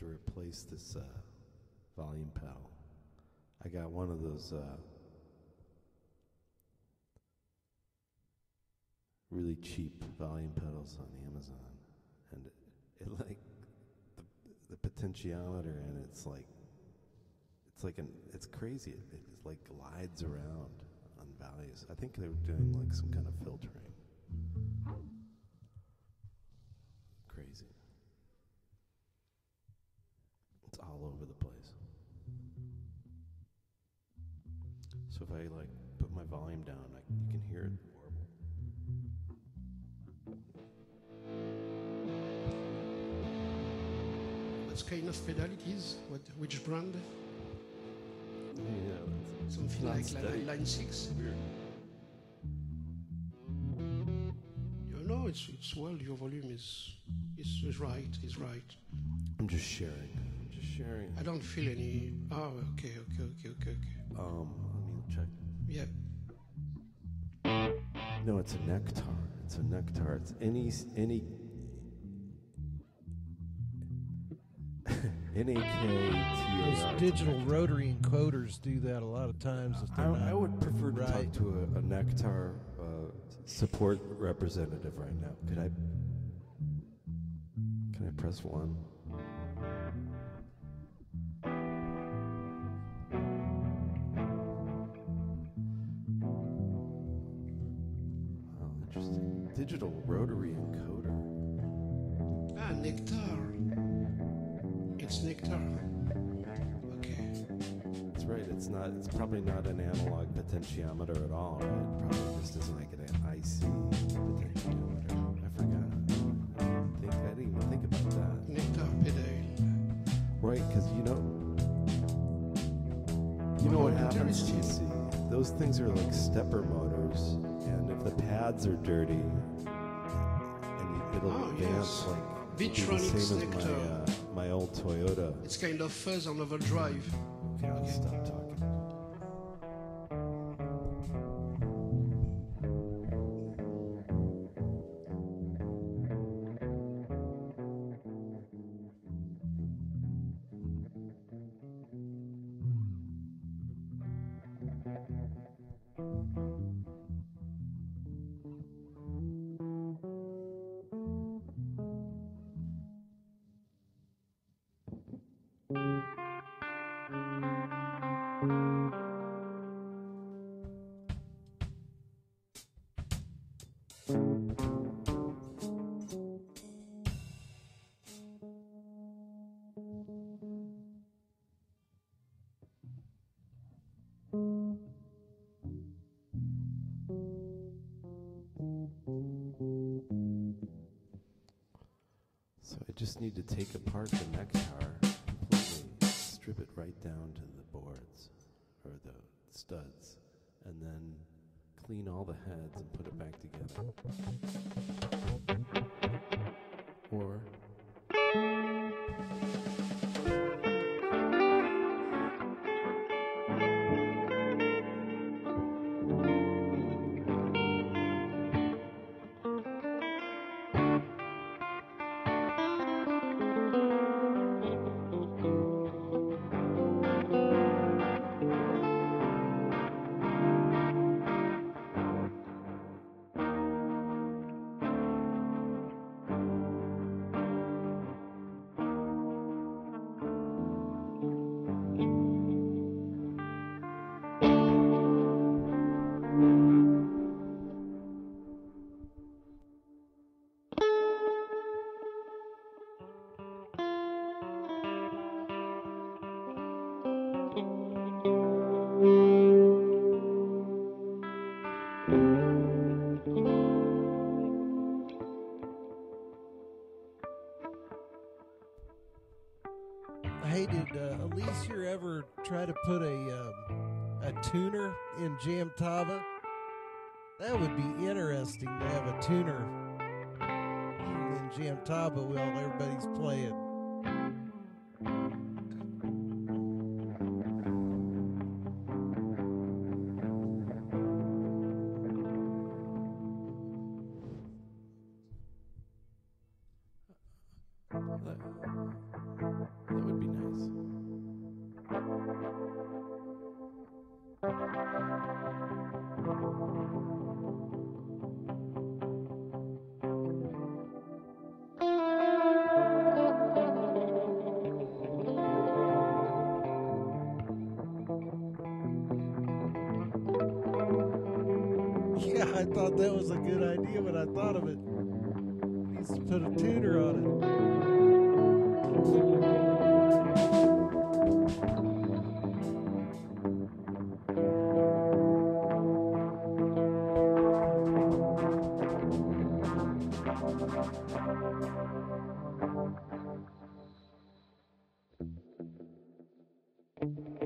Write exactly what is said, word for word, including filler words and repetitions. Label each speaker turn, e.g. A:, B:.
A: to replace this uh, volume pedal. I got one of those uh, really cheap volume pedals on Amazon, and it, it like the, the potentiometer in it's like it's like an it's crazy. It, it like glides around on values. I think they were doing like some kind of filtering. Crazy. It's all over the place. So if I like put my volume down, I, you can hear it warble.
B: What kind of pedal it is? What, which brand?
A: Yeah,
B: Something like line, line six.
A: Weird.
B: You know, it's it's well. Your volume is is, is right. Is right.
A: I'm just sharing. I'm just sharing.
B: I don't feel any. Oh, okay, okay, okay, okay, okay.
A: Um, let me check.
B: Yeah.
A: No, it's a Nectar. It's a Nectar. It's any any N A K T A R.
C: Those digital rotary encoders do that a lot of times. If
A: I,
C: they're not
A: I would prefer to
C: right.
A: talk to a, a Nectar uh, support representative right now. Could I? Can I press one? Oh, interesting. Digital rotary encoder.
B: Ah, Nectar. It's Nectar. Okay.
A: That's right. It's not. It's probably not an analog potentiometer at all, right? It probably just is like an I C potentiometer. I forgot. I didn't think. I didn't even think about that.
B: Nectar pedal.
A: Right, because you know, you know
B: Oh,
A: what happens.
B: interesting.
A: You see, those things are like stepper motors, and if the pads are dirty, and you, it'll
B: Oh,
A: advance
B: yes.
A: like it'll be the
B: Vitronics
A: same as my
B: Nectar.
A: uh, my old Toyota.
B: It's kind of fuzz on overdrive.
A: Okay, I'll stop talking. So I just need to take apart the Nectar, completely strip it right down to the boards, or the studs, and then clean all the heads and put it back together. Or
C: Hey, did uh, Elise here ever try to put a um, a tuner in Jamtava? That would be interesting to have a tuner in Jamtava while everybody's playing.
A: that, that
C: Yeah, I thought that was a good idea when I thought of it. Needs to put a tuner on it.